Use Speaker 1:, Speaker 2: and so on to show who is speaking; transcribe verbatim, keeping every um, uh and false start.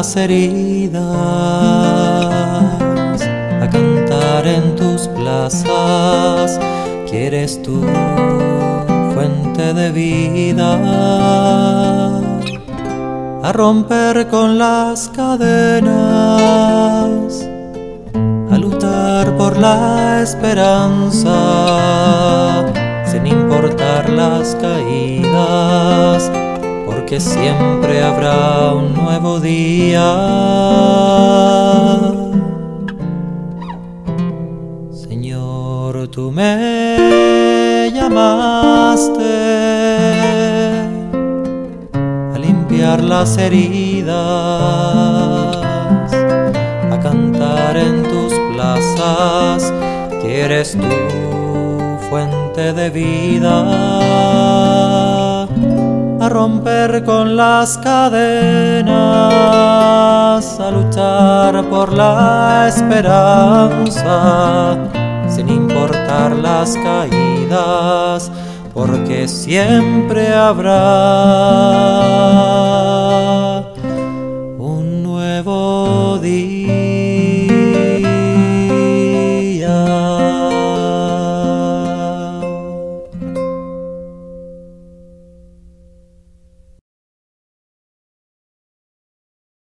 Speaker 1: las heridas, a cantar en tus plazas. Quieres tu fuente de vida, a romper con las cadenas, a luchar por la esperanza, sin importar las caídas, porque siempre habrá un nuevo día. Señor, tú me llamaste a limpiar las heridas, a cantar en tus plazas. Quieres tu fuente de vida, a romper con las cadenas, a luchar por la esperanza, sin importar las caídas, porque siempre habrá